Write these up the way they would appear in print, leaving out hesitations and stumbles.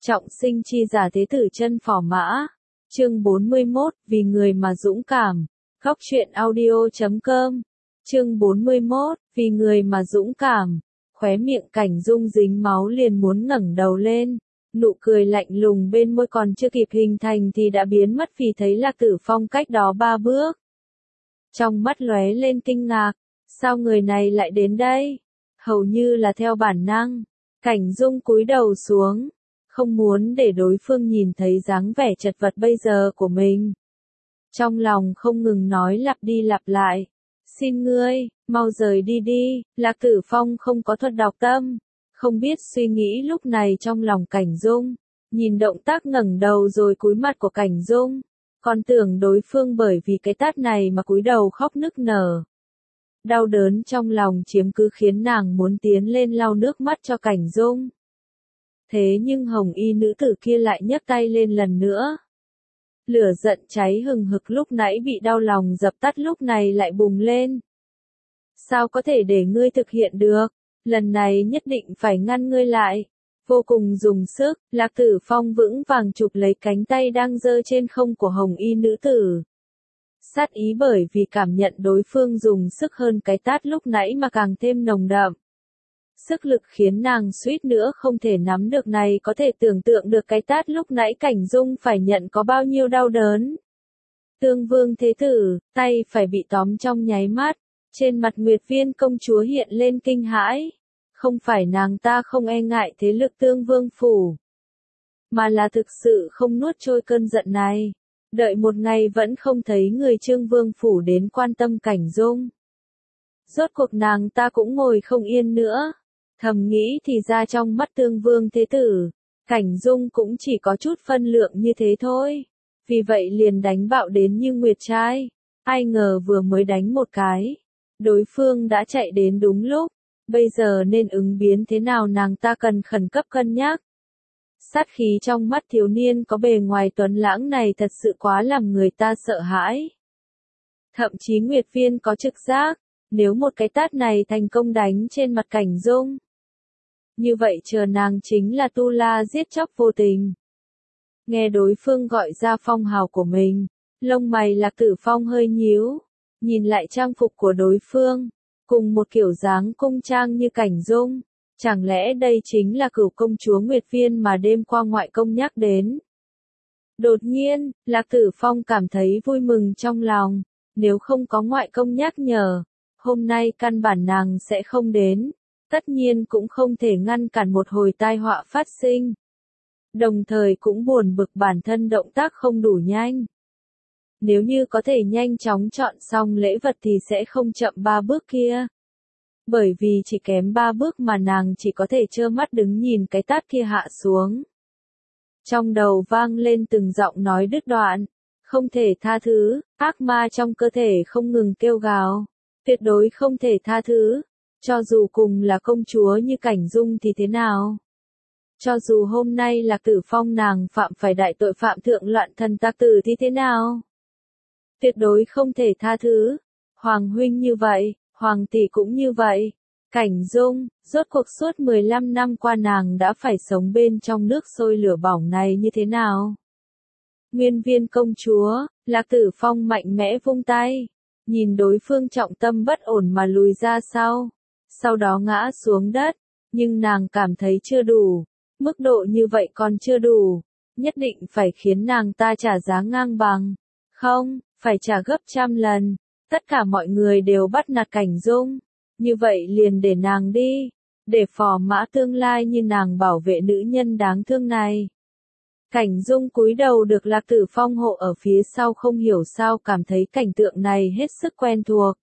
Trọng sinh chi giả thế tử chân phò mã. Chương 41, vì người mà dũng cảm. Góc truyện audio.com. Chương 41, vì người mà dũng cảm. Khóe miệng Cảnh Dung dính máu liền muốn ngẩng đầu lên. Nụ cười lạnh lùng bên môi còn chưa kịp hình thành thì đã biến mất vì thấy Lạc Tử Phong cách đó 3 bước. Trong mắt lóe lên kinh ngạc, sao người này lại đến đây? Hầu như là theo bản năng, Cảnh Dung cúi đầu xuống, không muốn để đối phương nhìn thấy dáng vẻ chật vật bây giờ của mình. Trong lòng không ngừng nói lặp đi lặp lại, xin ngươi, mau rời đi đi. Lạc Tử Phong không có thuật đọc tâm, không biết suy nghĩ lúc này trong lòng Cảnh Dung, nhìn động tác ngẩng đầu rồi cúi mặt của Cảnh Dung, còn tưởng đối phương bởi vì cái tát này mà cúi đầu khóc nức nở. Đau đớn trong lòng chiếm cứ khiến nàng muốn tiến lên lau nước mắt cho Cảnh Dung. Thế nhưng hồng y nữ tử kia lại nhấc tay lên lần nữa. Lửa giận cháy hừng hực lúc nãy bị đau lòng dập tắt lúc này lại bùng lên. Sao có thể để ngươi thực hiện được? Lần này nhất định phải ngăn ngươi lại. Vô cùng dùng sức, Lạc Tử Phong vững vàng chụp lấy cánh tay đang giơ trên không của hồng y nữ tử. Sát ý bởi vì cảm nhận đối phương dùng sức hơn cái tát lúc nãy mà càng thêm nồng đậm. Sức lực khiến nàng suýt nữa không thể nắm được này, có thể tưởng tượng được cái tát lúc nãy Cảnh Dung phải nhận có bao nhiêu đau đớn. Tương Vương thế tử, tay phải bị tóm trong nháy mắt, trên mặt Nguyệt Viên công chúa hiện lên kinh hãi. Không phải nàng ta không e ngại thế lực Tương Vương phủ, mà là thực sự không nuốt trôi cơn giận này. Đợi một ngày vẫn không thấy người Trương Vương phủ đến quan tâm Cảnh Dung. Rốt cuộc nàng ta cũng ngồi không yên nữa. Thầm nghĩ thì ra trong mắt Tương Vương thế tử, Cảnh Dung cũng chỉ có chút phân lượng như thế thôi. Vì vậy liền đánh bạo đến như nguyệt trai. Ai ngờ vừa mới đánh một cái, đối phương đã chạy đến đúng lúc. Bây giờ nên ứng biến thế nào nàng ta cần khẩn cấp cân nhắc. Sát khí trong mắt thiếu niên có bề ngoài tuấn lãng này thật sự quá làm người ta sợ hãi. Thậm chí Nguyệt Viên có trực giác, nếu một cái tát này thành công đánh trên mặt Cảnh Dung, như vậy chờ nàng chính là tu la giết chóc vô tình. Nghe đối phương gọi ra phong hào của mình, lông mày Lạc Tử Phong hơi nhíu, nhìn lại trang phục của đối phương, cùng một kiểu dáng cung trang như Cảnh Dung. Chẳng lẽ đây chính là Cửu công chúa Nguyệt Viên mà đêm qua ngoại công nhắc đến? Đột nhiên, Lạc Tử Phong cảm thấy vui mừng trong lòng. Nếu không có ngoại công nhắc nhở, hôm nay căn bản nàng sẽ không đến. Tất nhiên cũng không thể ngăn cản một hồi tai họa phát sinh. Đồng thời cũng buồn bực bản thân động tác không đủ nhanh. Nếu như có thể nhanh chóng chọn xong lễ vật thì sẽ không chậm 3 bước kia. Bởi vì chỉ kém 3 bước mà nàng chỉ có thể trơ mắt đứng nhìn cái tát kia hạ xuống. Trong đầu vang lên từng giọng nói đứt đoạn, không thể tha thứ, ác ma trong cơ thể không ngừng kêu gào, tuyệt đối không thể tha thứ, cho dù cùng là công chúa như Cảnh Dung thì thế nào. Cho dù hôm nay Lạc Tử Phong nàng phạm phải đại tội phạm thượng loạn thần tặc tử thì thế nào. Tuyệt đối không thể tha thứ, Hoàng huynh như vậy. Hoàng tỷ cũng như vậy. Cảnh Dung, rốt cuộc suốt 15 năm qua nàng đã phải sống bên trong nước sôi lửa bỏng này như thế nào? Nguyên Viên công chúa, Lạc Tử Phong mạnh mẽ vung tay, nhìn đối phương trọng tâm bất ổn mà lùi ra sau đó ngã xuống đất, nhưng nàng cảm thấy chưa đủ, mức độ như vậy còn chưa đủ, nhất định phải khiến nàng ta trả giá ngang bằng, không, phải trả gấp trăm lần. Tất cả mọi người đều bắt nạt Cảnh Dung, như vậy liền để nàng đi, để phò mã tương lai như nàng bảo vệ nữ nhân đáng thương này. Cảnh Dung cúi đầu được Lạc Tử Phong hộ ở phía sau, không hiểu sao cảm thấy cảnh tượng này hết sức quen thuộc.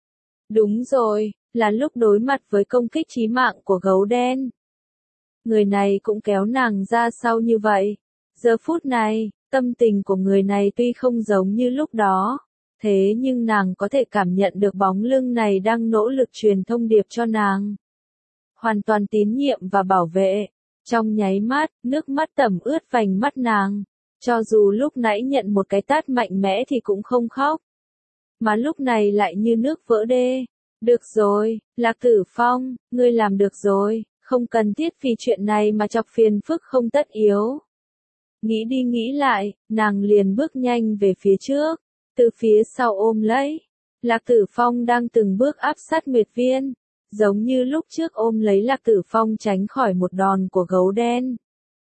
Đúng rồi, là lúc đối mặt với công kích chí mạng của gấu đen. Người này cũng kéo nàng ra sau như vậy. Giờ phút này, tâm tình của người này tuy không giống như lúc đó. Thế nhưng nàng có thể cảm nhận được bóng lưng này đang nỗ lực truyền thông điệp cho nàng. Hoàn toàn tín nhiệm và bảo vệ. Trong nháy mắt, nước mắt tẩm ướt vành mắt nàng. Cho dù lúc nãy nhận một cái tát mạnh mẽ thì cũng không khóc. Mà lúc này lại như nước vỡ đê. Được rồi, Lạc Tử Phong, ngươi làm được rồi, Không cần thiết vì chuyện này mà chọc phiền phức không tất yếu. Nghĩ đi nghĩ lại, nàng liền bước nhanh về phía trước, từ phía sau ôm lấy. Lạc Tử Phong đang từng bước áp sát Nguyệt Viên, giống như lúc trước ôm lấy Lạc Tử Phong tránh khỏi một đòn của gấu đen.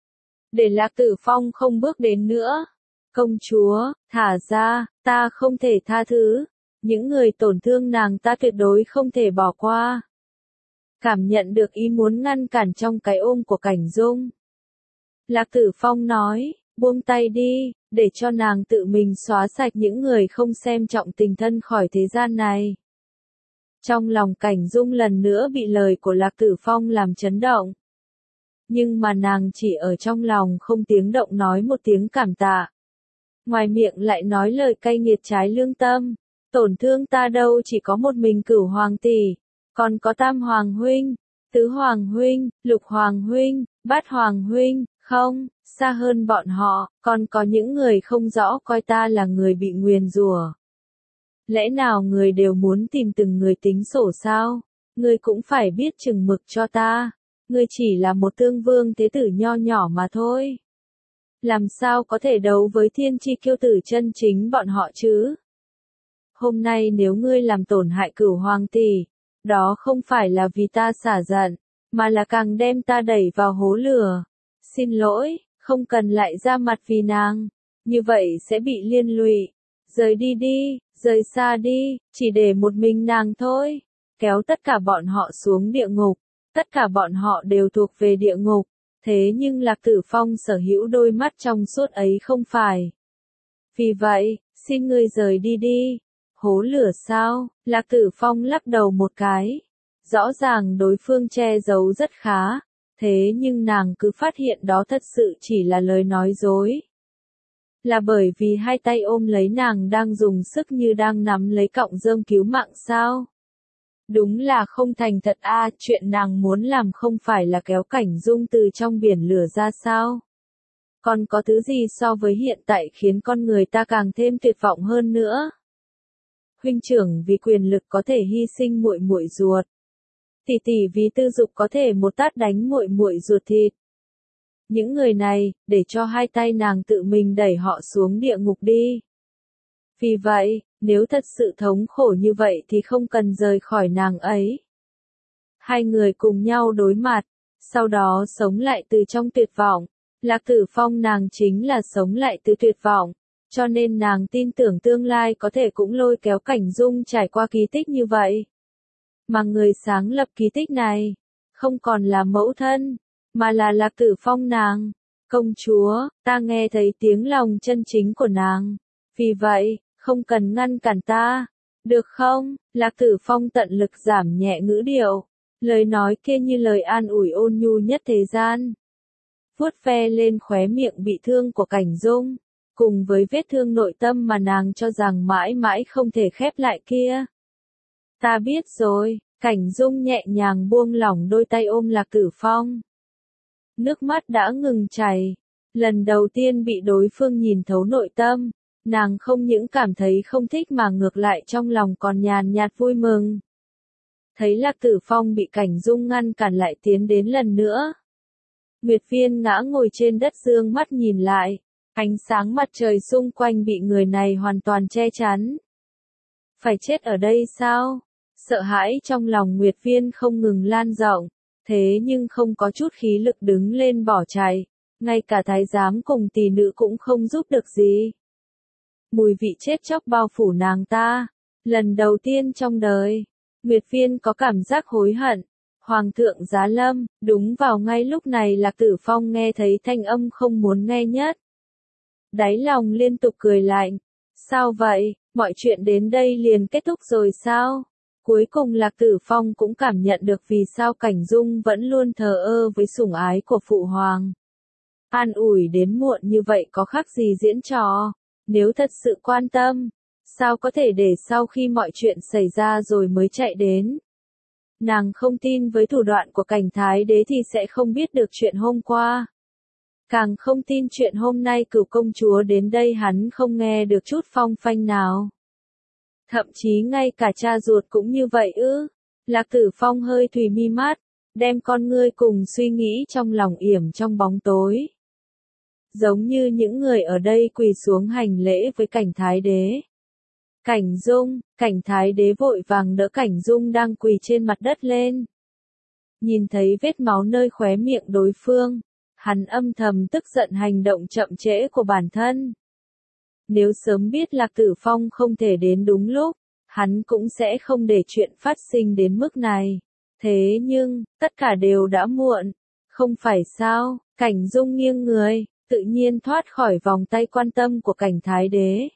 Để Lạc Tử Phong không bước đến nữa. Công chúa, thả ra, ta không thể tha thứ. Những người tổn thương nàng ta tuyệt đối không thể bỏ qua. Cảm nhận được ý muốn ngăn cản trong cái ôm của Cảnh Dung. Lạc Tử Phong nói, buông tay đi, để cho nàng tự mình xóa sạch những người không xem trọng tình thân khỏi thế gian này. Trong lòng Cảnh Dung lần nữa bị lời của Lạc Tử Phong làm chấn động. Nhưng mà nàng chỉ ở trong lòng không tiếng động nói một tiếng cảm tạ. Ngoài miệng lại nói lời cay nghiệt trái lương tâm. Tổn thương ta đâu chỉ có một mình Cửu Hoàng tỷ, còn có Tam Hoàng huynh, Tứ Hoàng huynh, Lục Hoàng huynh, Bát Hoàng huynh, không, xa hơn bọn họ, còn có những người không rõ coi ta là người bị nguyền rủa. Lẽ nào người đều muốn tìm từng người tính sổ sao? Ngươi cũng phải biết chừng mực cho ta. Ngươi chỉ là một tương vương thế tử nho nhỏ mà thôi. Làm sao có thể đấu với thiên chi kiêu tử chân chính bọn họ chứ? Hôm nay nếu ngươi làm tổn hại Cửu Hoàng tỷ, đó không phải là vì ta xả giận, mà là càng đem ta đẩy vào hố lửa. Xin lỗi, không cần lại ra mặt vì nàng, như vậy sẽ bị liên lụy. Rời đi đi, rời xa đi, chỉ để một mình nàng thôi. Kéo tất cả bọn họ xuống địa ngục, tất cả bọn họ đều thuộc về địa ngục. Thế nhưng Lạc Tử Phong sở hữu đôi mắt trong suốt ấy không phải. Vì vậy, xin ngươi rời đi đi. Hố lửa sao? Lạc Tử Phong lắc đầu một cái. Rõ ràng đối phương che giấu rất khá. Thế nhưng nàng cứ phát hiện đó thật sự chỉ là lời nói dối. Là bởi vì hai tay ôm lấy nàng đang dùng sức như đang nắm lấy cọng rơm cứu mạng sao? Đúng là không thành thật a, chuyện nàng muốn làm không phải là kéo Cảnh Dung từ trong biển lửa ra sao? Còn có thứ gì so với hiện tại khiến con người ta càng thêm tuyệt vọng hơn nữa? Huynh trưởng vì quyền lực có thể hy sinh muội muội ruột. Tỷ tỷ vì tư dục có thể một tát đánh muội muội ruột thịt. Những người này, để cho hai tay nàng tự mình đẩy họ xuống địa ngục đi. Vì vậy, nếu thật sự thống khổ như vậy thì không cần rời khỏi nàng ấy. Hai người cùng nhau đối mặt, sau đó sống lại từ trong tuyệt vọng. Lạc Tử Phong nàng chính là sống lại từ tuyệt vọng, cho nên nàng tin tưởng tương lai có thể cũng lôi kéo Cảnh Dung trải qua kỳ tích như vậy. Mà người sáng lập kỳ tích này, không còn là mẫu thân, mà là Lạc Tử Phong nàng. Công chúa, ta nghe thấy tiếng lòng chân chính của nàng. Vì vậy, không cần ngăn cản ta. Được không? Lạc Tử Phong tận lực giảm nhẹ ngữ điệu. Lời nói kia như lời an ủi ôn nhu nhất thế gian. Vuốt ve lên khóe miệng bị thương của Cảnh Dung, cùng với vết thương nội tâm mà nàng cho rằng mãi mãi không thể khép lại kia. Ta biết rồi, Cảnh Dung nhẹ nhàng buông lỏng đôi tay ôm Lạc Tử Phong. Nước mắt đã ngừng chảy. Lần đầu tiên bị đối phương nhìn thấu nội tâm, nàng không những cảm thấy không thích mà ngược lại trong lòng còn nhàn nhạt vui mừng. Thấy Lạc Tử Phong bị Cảnh Dung ngăn cản lại tiến đến lần nữa. Nguyệt Viên ngã ngồi trên đất dương mắt nhìn lại, ánh sáng mặt trời xung quanh bị người này hoàn toàn che chắn. Phải chết ở đây sao? Sợ hãi trong lòng Nguyệt Viên không ngừng lan rộng, thế nhưng không có chút khí lực đứng lên bỏ chạy, ngay cả thái giám cùng tỷ nữ cũng không giúp được gì. Mùi vị chết chóc bao phủ nàng ta, lần đầu tiên trong đời, Nguyệt Viên có cảm giác hối hận. Hoàng thượng giá lâm, đúng vào ngay lúc này Lạc Tử Phong nghe thấy thanh âm không muốn nghe nhất. Đáy lòng liên tục cười lạnh. Sao vậy, mọi chuyện đến đây liền kết thúc rồi sao? Cuối cùng Lạc Tử Phong cũng cảm nhận được vì sao Cảnh Dung vẫn luôn thờ ơ với sủng ái của Phụ Hoàng. An ủi đến muộn như vậy có khác gì diễn trò? Nếu thật sự quan tâm, sao có thể để sau khi mọi chuyện xảy ra rồi mới chạy đến? Nàng không tin với thủ đoạn của Cảnh Thái Đế thì sẽ không biết được chuyện hôm qua. Càng không tin chuyện hôm nay Cửu công chúa đến đây hắn không nghe được chút phong phanh nào. Thậm chí ngay cả cha ruột cũng như vậy ư. Lạc Tử Phong hơi thùy mi mắt, đem con ngươi cùng suy nghĩ trong lòng yểm trong bóng tối. Giống như những người ở đây quỳ xuống hành lễ với Cảnh Thái Đế. Cảnh Thái Đế vội vàng đỡ Cảnh Dung đang quỳ trên mặt đất lên. Nhìn thấy vết máu nơi khóe miệng đối phương, hắn âm thầm tức giận hành động chậm trễ của bản thân. Nếu sớm biết Lạc Tử Phong không thể đến đúng lúc, hắn cũng sẽ không để chuyện phát sinh đến mức này. Thế nhưng, tất cả đều đã muộn, không phải sao? Cảnh Dung nghiêng người, tự nhiên thoát khỏi vòng tay quan tâm của Cảnh Thái Đế.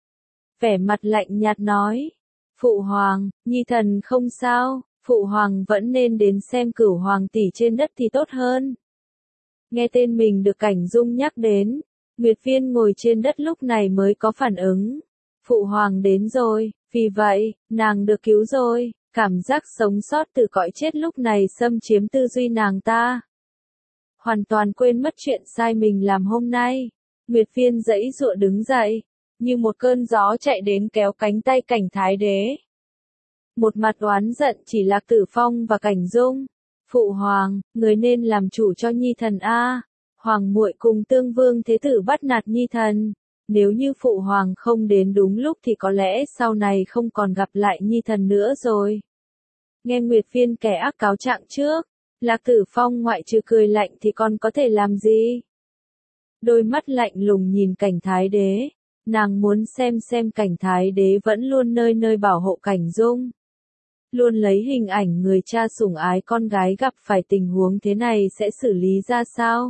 Vẻ mặt lạnh nhạt nói, Phụ Hoàng, Nhi thần không sao, Phụ Hoàng vẫn nên đến xem Cửu Hoàng tỷ trên đất thì tốt hơn. Nghe tên mình được Cảnh Dung nhắc đến, Nguyệt Viên ngồi trên đất lúc này mới có phản ứng. Phụ Hoàng đến rồi, vì vậy, nàng được cứu rồi, cảm giác sống sót từ cõi chết lúc này xâm chiếm tư duy nàng ta. Hoàn toàn quên mất chuyện sai mình làm hôm nay. Nguyệt Viên giãy giụa đứng dậy, như một cơn gió chạy đến kéo cánh tay Cảnh Thái Đế. Một mặt oán giận chỉ Lạc Tử Phong và Cảnh Dung. Phụ Hoàng, người nên làm chủ cho Nhi thần a. Hoàng muội cùng Tương Vương Thế Tử bắt nạt Nhi thần. Nếu như Phụ Hoàng không đến đúng lúc thì có lẽ sau này không còn gặp lại Nhi thần nữa rồi. Nghe Nguyệt Viên kẻ ác cáo trạng trước, Lạc Tử Phong ngoại trừ cười lạnh thì còn có thể làm gì? Đôi mắt lạnh lùng nhìn Cảnh Thái Đế, nàng muốn xem Cảnh Thái Đế vẫn luôn nơi nơi bảo hộ Cảnh Dung. Luôn lấy hình ảnh người cha sủng ái con gái gặp phải tình huống thế này sẽ xử lý ra sao?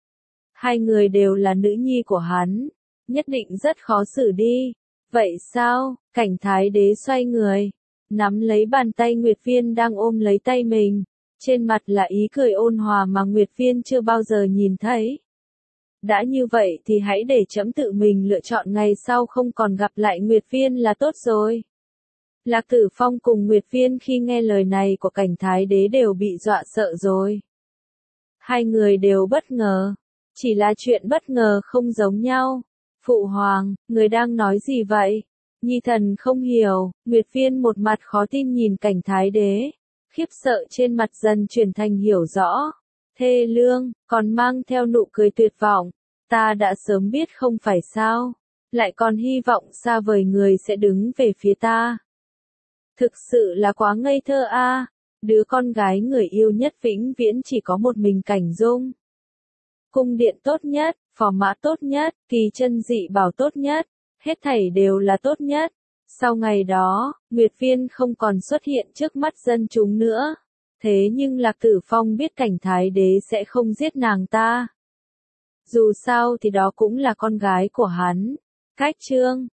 Hai người đều là nữ nhi của hắn, nhất định rất khó xử đi. Vậy sao? Cảnh Thái Đế xoay người, nắm lấy bàn tay Nguyệt Viên đang ôm lấy tay mình, trên mặt là ý cười ôn hòa mà Nguyệt Viên chưa bao giờ nhìn thấy. Đã như vậy thì hãy để trẫm tự mình lựa chọn ngày sau không còn gặp lại Nguyệt Viên là tốt rồi. Lạc Tử Phong cùng Nguyệt Viên khi nghe lời này của Cảnh Thái Đế đều bị dọa sợ rồi. Hai người đều bất ngờ, chỉ là chuyện bất ngờ không giống nhau. Phụ Hoàng, người đang nói gì vậy? Nhi thần không hiểu. Nguyệt Viên một mặt khó tin nhìn Cảnh Thái Đế, khiếp sợ trên mặt dần chuyển thành hiểu rõ. Thê lương, còn mang theo nụ cười tuyệt vọng. Ta đã sớm biết không phải sao, lại còn hy vọng xa vời người sẽ đứng về phía ta. Thực sự là quá ngây thơ a. Đứa con gái người yêu nhất vĩnh viễn chỉ có một mình Cảnh Dung. Cung điện tốt nhất, phò mã tốt nhất, kỳ chân dị bảo tốt nhất, hết thảy đều là tốt nhất. Sau ngày đó, Nguyệt Viên không còn xuất hiện trước mắt dân chúng nữa. Thế nhưng Lạc Tử Phong biết Cảnh Thái Đế sẽ không giết nàng ta. Dù sao thì đó cũng là con gái của hắn. Cách chương